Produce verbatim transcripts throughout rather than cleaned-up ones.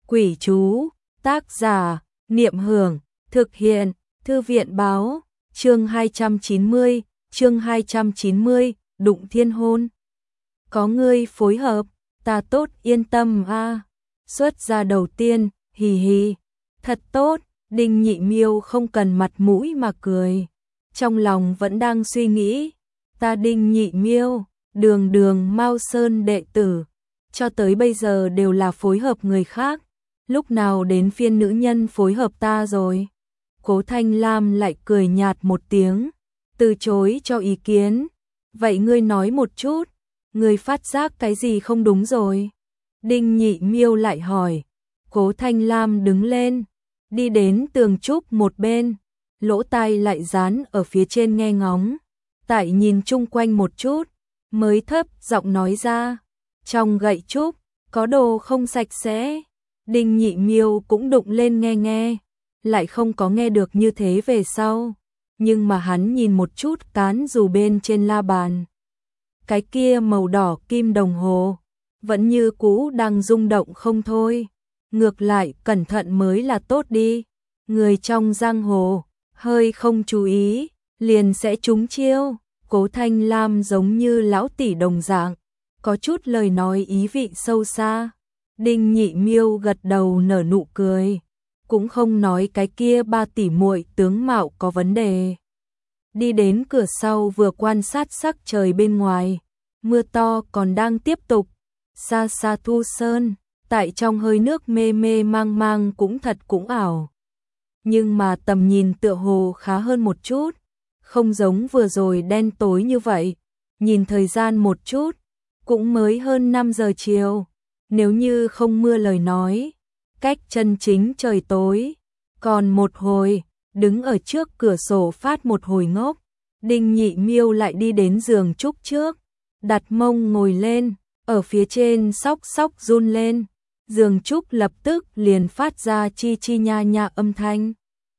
Quỷ chú, tác giả, Niệm Hưởng, thực hiện, Thư viện báo, chương hai trăm chín mươi, chương hai trăm chín mươi, đụng thiên hôn. Có ngươi phối hợp, ta tốt yên tâm a. Xuất ra đầu tiên, hì hì, thật tốt, Đinh Nhị Miêu không cần mặt mũi mà cười. Trong lòng vẫn đang suy nghĩ, ta Đinh Nhị Miêu, đường đường Mao Sơn đệ tử, cho tới bây giờ đều là phối hợp người khác, lúc nào đến phiên nữ nhân phối hợp ta rồi. Cố Thanh Lam lại cười nhạt một tiếng, từ chối cho ý kiến. Vậy ngươi nói một chút, ngươi phát giác cái gì không đúng rồi? Đinh Nhị Miêu lại hỏi. Cố Thanh Lam đứng lên, đi đến tường trúc một bên, lỗ tai lại dán ở phía trên nghe ngóng. Tại nhìn chung quanh một chút, mới thấp giọng nói ra, trong gậy trúc có đồ không sạch sẽ. Đinh Nhị Miêu cũng đụng lên nghe nghe, lại không có nghe được như thế về sau. Nhưng mà hắn nhìn một chút cán dù bên trên la bàn. Cái kia màu đỏ kim đồng hồ, vẫn như cũ đang rung động không thôi. Ngược lại cẩn thận mới là tốt đi. Người trong giang hồ, hơi không chú ý, liền sẽ trúng chiêu. Cố Thanh Lam giống như lão tỷ đồng dạng, có chút lời nói ý vị sâu xa. Đinh Nhị Miêu gật đầu nở nụ cười, cũng không nói cái kia ba tỷ muội tướng mạo có vấn đề. Đi đến cửa sau vừa quan sát sắc trời bên ngoài, mưa to còn đang tiếp tục. Xa xa Thu Sơn, tại trong hơi nước mê mê mang mang cũng thật cũng ảo. Nhưng mà tầm nhìn tựa hồ khá hơn một chút, không giống vừa rồi đen tối như vậy. Nhìn thời gian một chút, cũng mới hơn năm giờ chiều. Nếu như không mưa lời nói, cách chân chính trời tối còn một hồi. Đứng ở trước cửa sổ phát một hồi ngốc, Đinh Nhị Miêu lại đi đến giường trúc trước, đặt mông ngồi lên, ở phía trên sóc sóc run lên. Giường trúc lập tức liền phát ra chi chi nha nha âm thanh.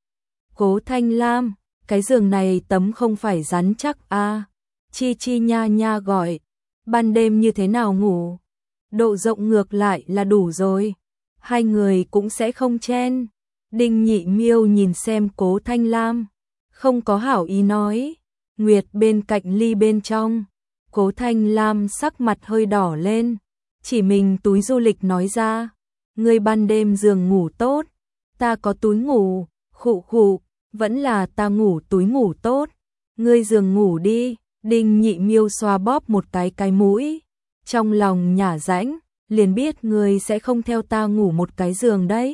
Cố Thanh Lam, cái giường này tấm không phải rắn chắc a. À. Chi chi nha nha gọi, ban đêm như thế nào ngủ? Độ rộng ngược lại là đủ rồi, hai người cũng sẽ không chen. Đinh Nhị Miêu nhìn xem Cố Thanh Lam, không có hảo ý nói. Nguyệt bên cạnh ly bên trong, Cố Thanh Lam sắc mặt hơi đỏ lên, chỉ mình túi du lịch nói ra, ngươi ban đêm giường ngủ tốt, ta có túi ngủ, khụ khụ, vẫn là ta ngủ túi ngủ tốt, ngươi giường ngủ đi. Đinh Nhị Miêu xoa bóp một cái cái mũi, trong lòng nhả rãnh, liền biết ngươi sẽ không theo ta ngủ một cái giường đấy.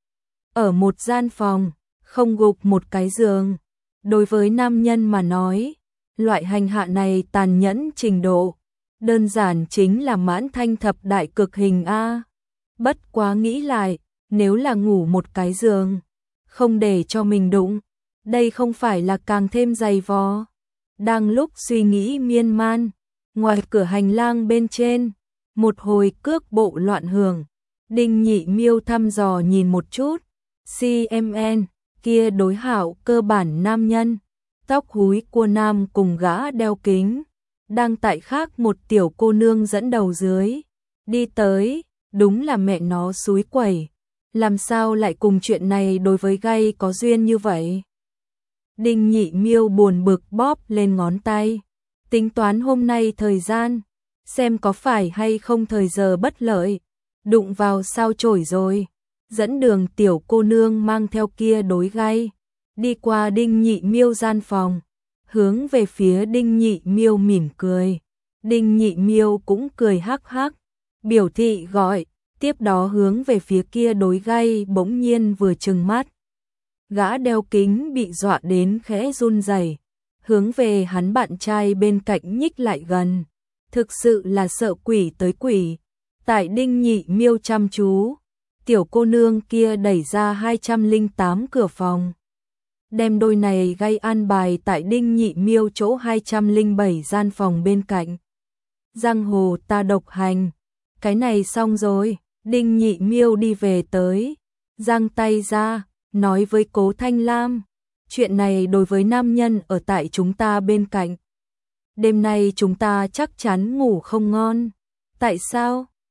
Ở một gian phòng, không gục một cái giường, đối với nam nhân mà nói, loại hành hạ này tàn nhẫn trình độ, đơn giản chính là mãn thanh thập đại cực hình a. Bất quá nghĩ lại, nếu là ngủ một cái giường, không để cho mình đụng, đây không phải là càng thêm dày vò. Đang lúc suy nghĩ miên man, ngoài cửa hành lang bên trên, một hồi cước bộ loạn hưởng. Đinh Nhị Miêu thăm dò nhìn một chút, xê em en, kia đối hảo cơ bản nam nhân, tóc húi cua nam cùng gã đeo kính, đang tại khác một tiểu cô nương dẫn đầu dưới. Đi tới, đúng là mẹ nó xúi quẩy, làm sao lại cùng chuyện này đối với gay có duyên như vậy? Đinh Nhị Miêu buồn bực bóp lên ngón tay, tính toán hôm nay thời gian, xem có phải hay không thời giờ bất lợi, đụng vào sao chổi rồi. Dẫn đường tiểu cô nương mang theo kia đối gay, đi qua Đinh Nhị Miêu gian phòng, hướng về phía Đinh Nhị Miêu mỉm cười. Đinh Nhị Miêu cũng cười hắc hắc, biểu thị gọi, tiếp đó hướng về phía kia đối gay bỗng nhiên vừa trừng mắt. Gã đeo kính bị dọa đến khẽ run rẩy, hướng về hắn bạn trai bên cạnh nhích lại gần, thực sự là sợ quỷ tới quỷ. Tại Đinh Nhị Miêu chăm chú, tiểu cô nương kia đẩy ra hai trăm lẻ tám cửa phòng, đem đôi này gay an bài tại Đinh Nhị Miêu chỗ hai trăm lẻ bảy gian phòng bên cạnh. Giang hồ ta độc hành, cái này xong rồi. Đinh Nhị Miêu đi về tới, giang tay ra, nói với Cố Thanh Lam, chuyện này đối với nam nhân ở tại chúng ta bên cạnh, đêm nay chúng ta chắc chắn ngủ không ngon. Tại sao?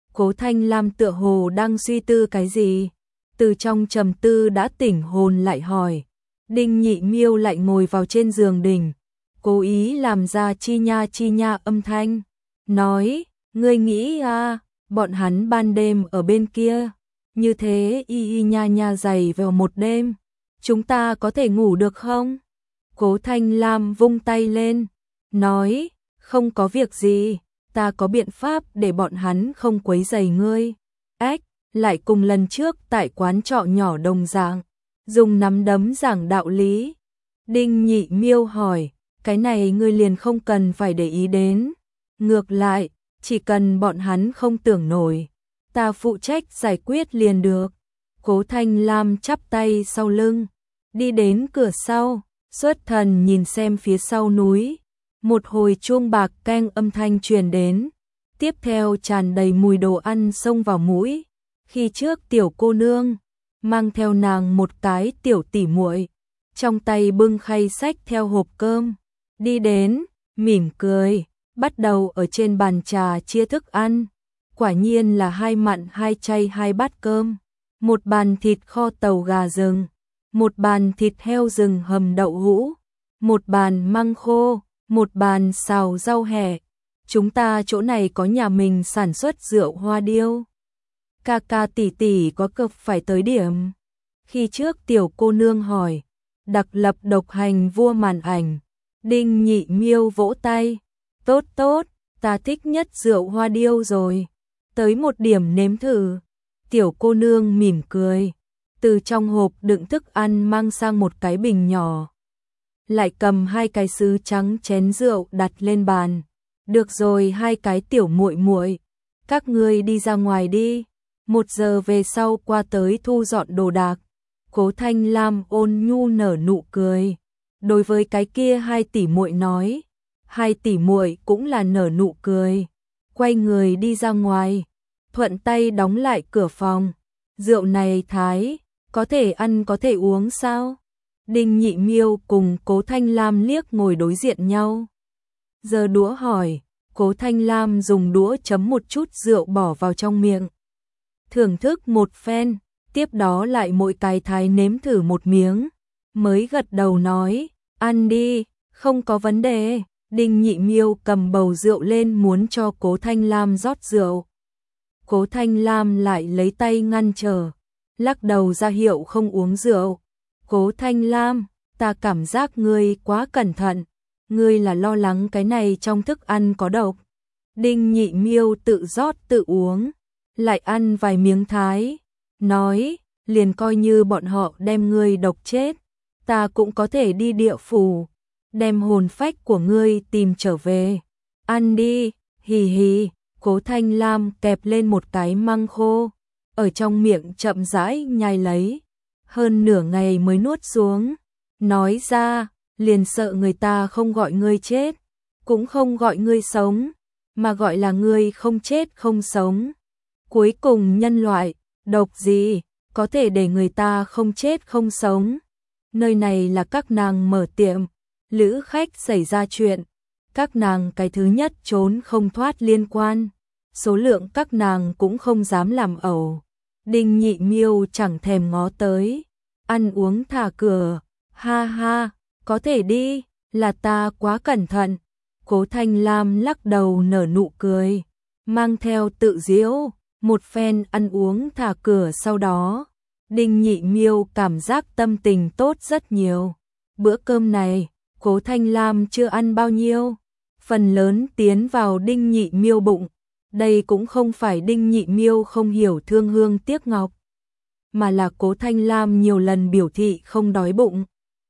Cố Thanh Lam tựa hồ đang suy tư cái gì, từ trong trầm tư đã tỉnh hồn lại hỏi. Đinh Nhị Miêu lại ngồi vào trên giường đỉnh, cố ý làm ra chi nha chi nha âm thanh, nói, ngươi nghĩ à, bọn hắn ban đêm ở bên kia, như thế y y nha nha dày vào một đêm, chúng ta có thể ngủ được không? Cố Thanh Lam vung tay lên, nói, không có việc gì, ta có biện pháp để bọn hắn không quấy rầy ngươi. Ếch, lại cùng lần trước tại quán trọ nhỏ đồng dạng, dùng nắm đấm giảng đạo lý. Đinh Nhị Miêu hỏi, cái này ngươi liền không cần phải để ý đến. Ngược lại, chỉ cần bọn hắn không tưởng nổi, ta phụ trách giải quyết liền được. Cố Thanh Lam chắp tay sau lưng, đi đến cửa sau, xuất thần nhìn xem phía sau núi. Một hồi chuông bạc keng âm thanh truyền đến, tiếp theo tràn đầy mùi đồ ăn xông vào mũi. Khi trước tiểu cô nương mang theo nàng một cái tiểu tỉ muội, trong tay bưng khay xách theo hộp cơm, đi đến, mỉm cười, bắt đầu ở trên bàn trà chia thức ăn. Quả nhiên là hai mặn hai chay hai bát cơm, một bàn thịt kho tàu gà rừng, một bàn thịt heo rừng hầm đậu hũ, một bàn măng khô, một bàn xào rau hẹ. Chúng ta chỗ này có nhà mình sản xuất rượu hoa điêu. Ca ca tỷ tỷ có cực phải tới điểm. Khi trước tiểu cô nương hỏi, đặc lập độc hành vua màn ảnh. Đinh Nhị Miêu vỗ tay, tốt tốt, ta thích nhất rượu hoa điêu rồi. Tới một điểm nếm thử. Tiểu cô nương mỉm cười, từ trong hộp đựng thức ăn mang sang một cái bình nhỏ, lại cầm hai cái sứ trắng chén rượu đặt lên bàn. Được rồi hai cái tiểu muội muội, các ngươi đi ra ngoài đi, một giờ về sau qua tới thu dọn đồ đạc. Cố Thanh Lam ôn nhu nở nụ cười, đối với cái kia hai tỷ muội nói, hai tỷ muội cũng là nở nụ cười, quay người đi ra ngoài, thuận tay đóng lại cửa phòng. Rượu này thái, có thể ăn có thể uống sao? Đinh Nhị Miêu cùng Cố Thanh Lam liếc ngồi đối diện nhau. Giờ đũa hỏi, Cố Thanh Lam dùng đũa chấm một chút rượu bỏ vào trong miệng, thưởng thức một phen, tiếp đó lại mỗi cái thái nếm thử một miếng, mới gật đầu nói, ăn đi, không có vấn đề. Đinh Nhị Miêu cầm bầu rượu lên muốn cho Cố Thanh Lam rót rượu. Cố Thanh Lam lại lấy tay ngăn trở, lắc đầu ra hiệu không uống rượu. Cố Thanh Lam, ta cảm giác ngươi quá cẩn thận, ngươi là lo lắng cái này trong thức ăn có độc. Đinh Nhị Miêu tự rót tự uống, lại ăn vài miếng thái, nói, liền coi như bọn họ đem ngươi độc chết, ta cũng có thể đi địa phủ, đem hồn phách của ngươi tìm trở về. Ăn đi, hì hì. Cố Thanh Lam kẹp lên một cái măng khô, ở trong miệng chậm rãi nhai lấy, hơn nửa ngày mới nuốt xuống, nói ra, liền sợ người ta không gọi ngươi chết, cũng không gọi ngươi sống, mà gọi là ngươi không chết không sống. Cuối cùng nhân loại, độc gì, có thể để người ta không chết không sống. Nơi này là các nàng mở tiệm, lữ khách xảy ra chuyện, các nàng cái thứ nhất trốn không thoát liên quan, số lượng các nàng cũng không dám làm ẩu. Đinh Nhị Miêu chẳng thèm ngó tới, ăn uống thả cửa, ha ha, có thể đi, là ta quá cẩn thận. Cố Thanh Lam lắc đầu nở nụ cười, mang theo tự giễu, một phen ăn uống thả cửa sau đó, Đinh Nhị Miêu cảm giác tâm tình tốt rất nhiều. Bữa cơm này, Cố Thanh Lam chưa ăn bao nhiêu, phần lớn tiến vào Đinh Nhị Miêu bụng. Đây cũng không phải Đinh Nhị Miêu không hiểu thương hương tiếc ngọc, mà là Cố Thanh Lam nhiều lần biểu thị không đói bụng.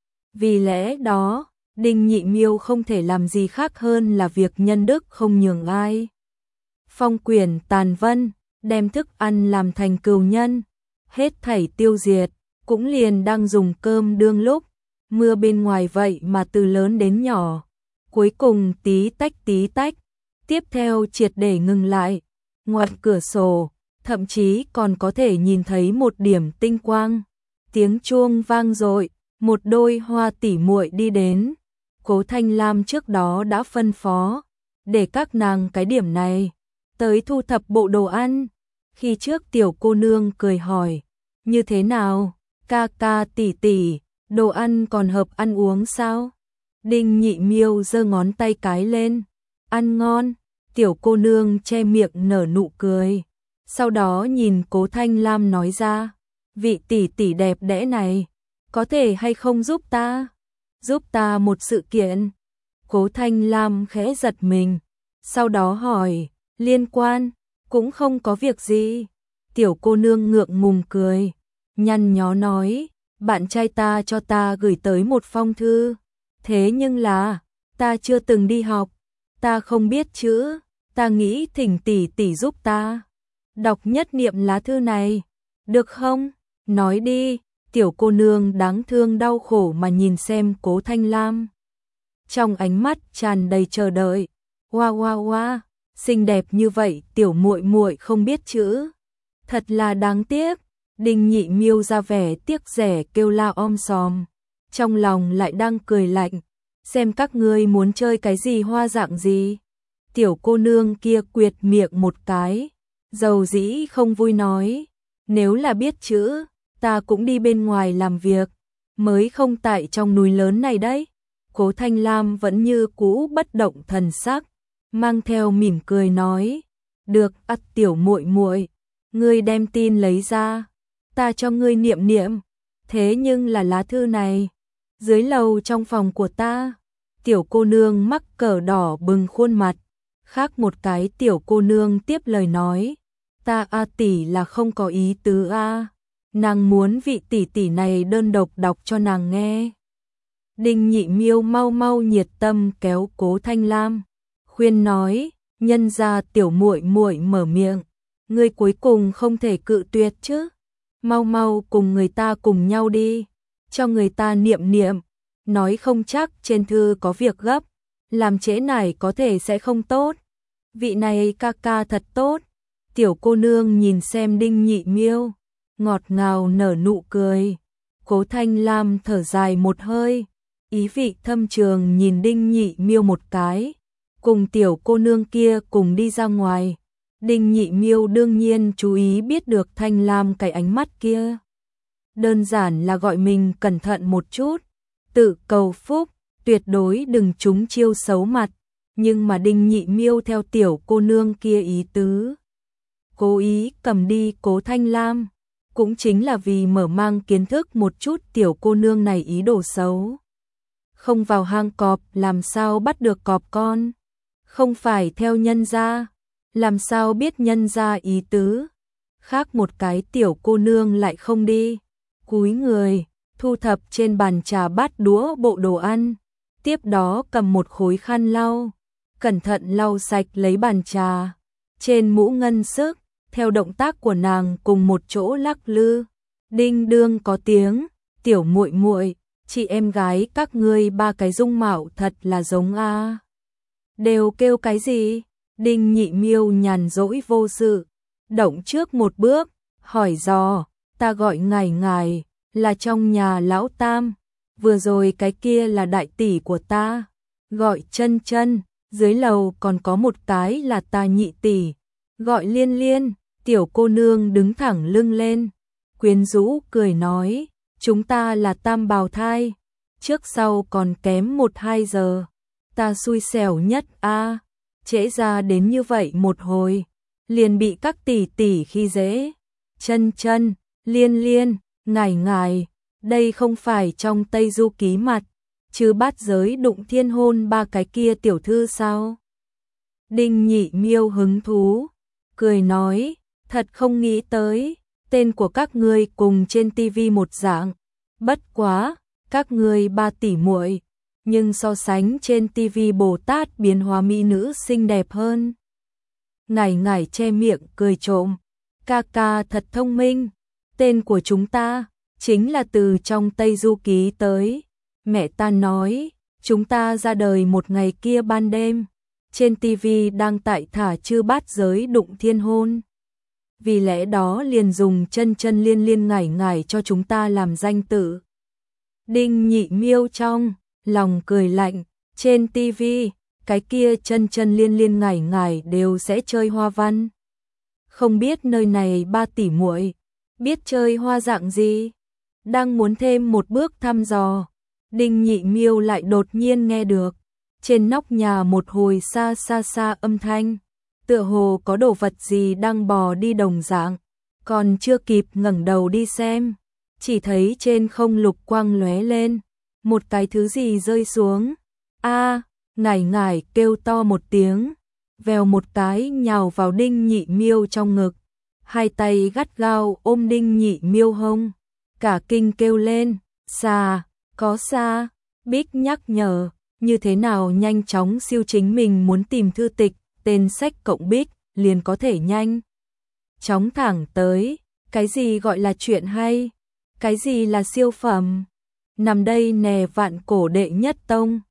Vì lẽ đó, Đinh Nhị Miêu không thể làm gì khác hơn là việc nhân đức không nhường ai. Phong quyển tàn vân, đem thức ăn làm thành cừu nhân, hết thảy tiêu diệt, cũng liền đang dùng cơm đương lúc, mưa bên ngoài vậy mà từ lớn đến nhỏ, cuối cùng tí tách tí tách, tiếp theo triệt để ngừng lại. Ngoài cửa sổ, thậm chí còn có thể nhìn thấy một điểm tinh quang. Tiếng chuông vang dội, một đôi hoa tỷ muội đi đến. Cố Thanh Lam trước đó đã phân phó, để các nàng cái điểm này, tới thu thập bộ đồ ăn. Khi trước tiểu cô nương cười hỏi, như thế nào, ca ca tỷ tỷ, đồ ăn còn hợp ăn uống sao? Đinh Nhị Miêu giơ ngón tay cái lên, ăn ngon, tiểu cô nương che miệng nở nụ cười. Sau đó nhìn Cố Thanh Lam nói ra, vị tỷ tỷ đẹp đẽ này, có thể hay không giúp ta? Giúp ta một sự kiện. Cố Thanh Lam khẽ giật mình, sau đó hỏi, liên quan, cũng không có việc gì. Tiểu cô nương ngượng ngùng cười, nhăn nhó nói, bạn trai ta cho ta gửi tới một phong thư. Thế nhưng là, ta chưa từng đi học, ta không biết chữ, ta nghĩ thỉnh tỷ tỷ giúp ta đọc nhất niệm lá thư này, được không? Nói đi. Tiểu cô nương đáng thương đau khổ mà nhìn xem Cố Thanh Lam. Trong ánh mắt tràn đầy chờ đợi. Hoa hoa hoa, xinh đẹp như vậy tiểu muội muội không biết chữ. Thật là đáng tiếc. Đinh Nhị Miêu ra vẻ tiếc rẻ kêu la om sòm. Trong lòng lại đang cười lạnh. Xem các ngươi muốn chơi cái gì hoa dạng gì. Tiểu cô nương kia quyệt miệng một cái. Dầu dĩ không vui nói. Nếu là biết chữ, ta cũng đi bên ngoài làm việc, mới không tại trong núi lớn này đấy. Cố Thanh Lam vẫn như cũ bất động thần sắc, mang theo mỉm cười nói, được, ắt tiểu muội muội, ngươi đem tin lấy ra, ta cho ngươi niệm niệm. Thế nhưng là lá thư này, dưới lầu trong phòng của ta. Tiểu cô nương mắc cỡ đỏ bừng khuôn mặt, khác một cái tiểu cô nương tiếp lời nói, ta a tỷ là không có ý tứ a. Nàng muốn vị tỷ tỷ này đơn độc đọc cho nàng nghe. Đinh Nhị Miêu mau mau nhiệt tâm kéo Cố Thanh Lam, khuyên nói, nhân gia tiểu muội muội mở miệng, ngươi cuối cùng không thể cự tuyệt chứ. Mau mau cùng người ta cùng nhau đi, cho người ta niệm niệm, nói không chắc trên thư có việc gấp, làm trễ nải có thể sẽ không tốt. Vị này ca ca thật tốt. Tiểu cô nương nhìn xem Đinh Nhị Miêu, ngọt ngào nở nụ cười. Cố Thanh Lam thở dài một hơi, ý vị thâm trường nhìn Đinh Nhị Miêu một cái, cùng tiểu cô nương kia cùng đi ra ngoài. Đinh Nhị Miêu đương nhiên chú ý biết được Thanh Lam cái ánh mắt kia. Đơn giản là gọi mình cẩn thận một chút, tự cầu phúc, tuyệt đối đừng trúng chiêu xấu mặt. Nhưng mà Đinh Nhị Miêu theo tiểu cô nương kia ý tứ, cố ý cầm đi Cố Thanh Lam, cũng chính là vì mở mang kiến thức một chút tiểu cô nương này ý đồ xấu. Không vào hang cọp làm sao bắt được cọp con, không phải theo nhân gia, làm sao biết nhân gia ý tứ. Khác một cái tiểu cô nương lại không đi, cúi người, thu thập trên bàn trà bát đũa bộ đồ ăn, tiếp đó cầm một khối khăn lau, cẩn thận lau sạch lấy bàn trà, trên mũ ngân sức, theo động tác của nàng cùng một chỗ lắc lư. Đinh đương có tiếng, tiểu muội muội, chị em gái các ngươi ba cái dung mạo thật là giống a. Đều kêu cái gì? Đinh Nhị Miêu nhàn rỗi vô sự, động trước một bước, hỏi dò, ta gọi ngài ngài, là trong nhà lão tam, vừa rồi cái kia là đại tỷ của ta, gọi chân chân, dưới lầu còn có một cái là ta nhị tỷ, gọi liên liên. Tiểu cô nương đứng thẳng lưng lên, quyến rũ cười nói, chúng ta là tam bào thai, trước sau còn kém một hai giờ, ta xui xẻo nhất a, trễ ra đến như vậy một hồi, liền bị các tỷ tỷ khi dễ. Chân chân, liên liên, ngài ngài, đây không phải trong Tây Du Ký mặt, chứ bát giới đụng thiên hôn ba cái kia tiểu thư sao? Đinh Nhị Miêu hứng thú, cười nói, thật không nghĩ tới, tên của các ngươi cùng trên tivi một dạng, bất quá, các ngươi ba tỷ muội, nhưng so sánh trên tivi Bồ Tát biến hóa mỹ nữ xinh đẹp hơn. Ngải ngải che miệng cười trộm, ca ca thật thông minh, tên của chúng ta chính là từ trong Tây Du Ký tới. Mẹ ta nói, chúng ta ra đời một ngày kia ban đêm, trên tivi đang tại thả chư bát giới đụng thiên hôn. Vì lẽ đó liền dùng chân chân liên liên ngải ngải cho chúng ta làm danh tự. Đinh Nhị Miêu trong lòng cười lạnh, trên tivi cái kia chân chân liên liên ngải ngải đều sẽ chơi hoa văn. Không biết nơi này ba tỷ muội biết chơi hoa dạng gì? Đang muốn thêm một bước thăm dò, Đinh Nhị Miêu lại đột nhiên nghe được trên nóc nhà một hồi xa xa xa âm thanh, tựa hồ có đồ vật gì đang bò đi đồng dạng, còn chưa kịp ngẩng đầu đi xem, chỉ thấy trên không lục quang lóe lên, một cái thứ gì rơi xuống. A, ngải ngải kêu to một tiếng, vèo một cái nhào vào Đinh Nhị Miêu trong ngực, hai tay gắt gao ôm Đinh Nhị Miêu hông, cả kinh kêu lên, "Xà, có xa." Bích nhắc nhở, như thế nào nhanh chóng siêu chính mình muốn tìm thư tịch, tên sách cộng Bích, liền có thể nhanh chóng thẳng tới, cái gì gọi là chuyện hay, cái gì là siêu phẩm, nằm đây nè vạn cổ đệ nhất tông.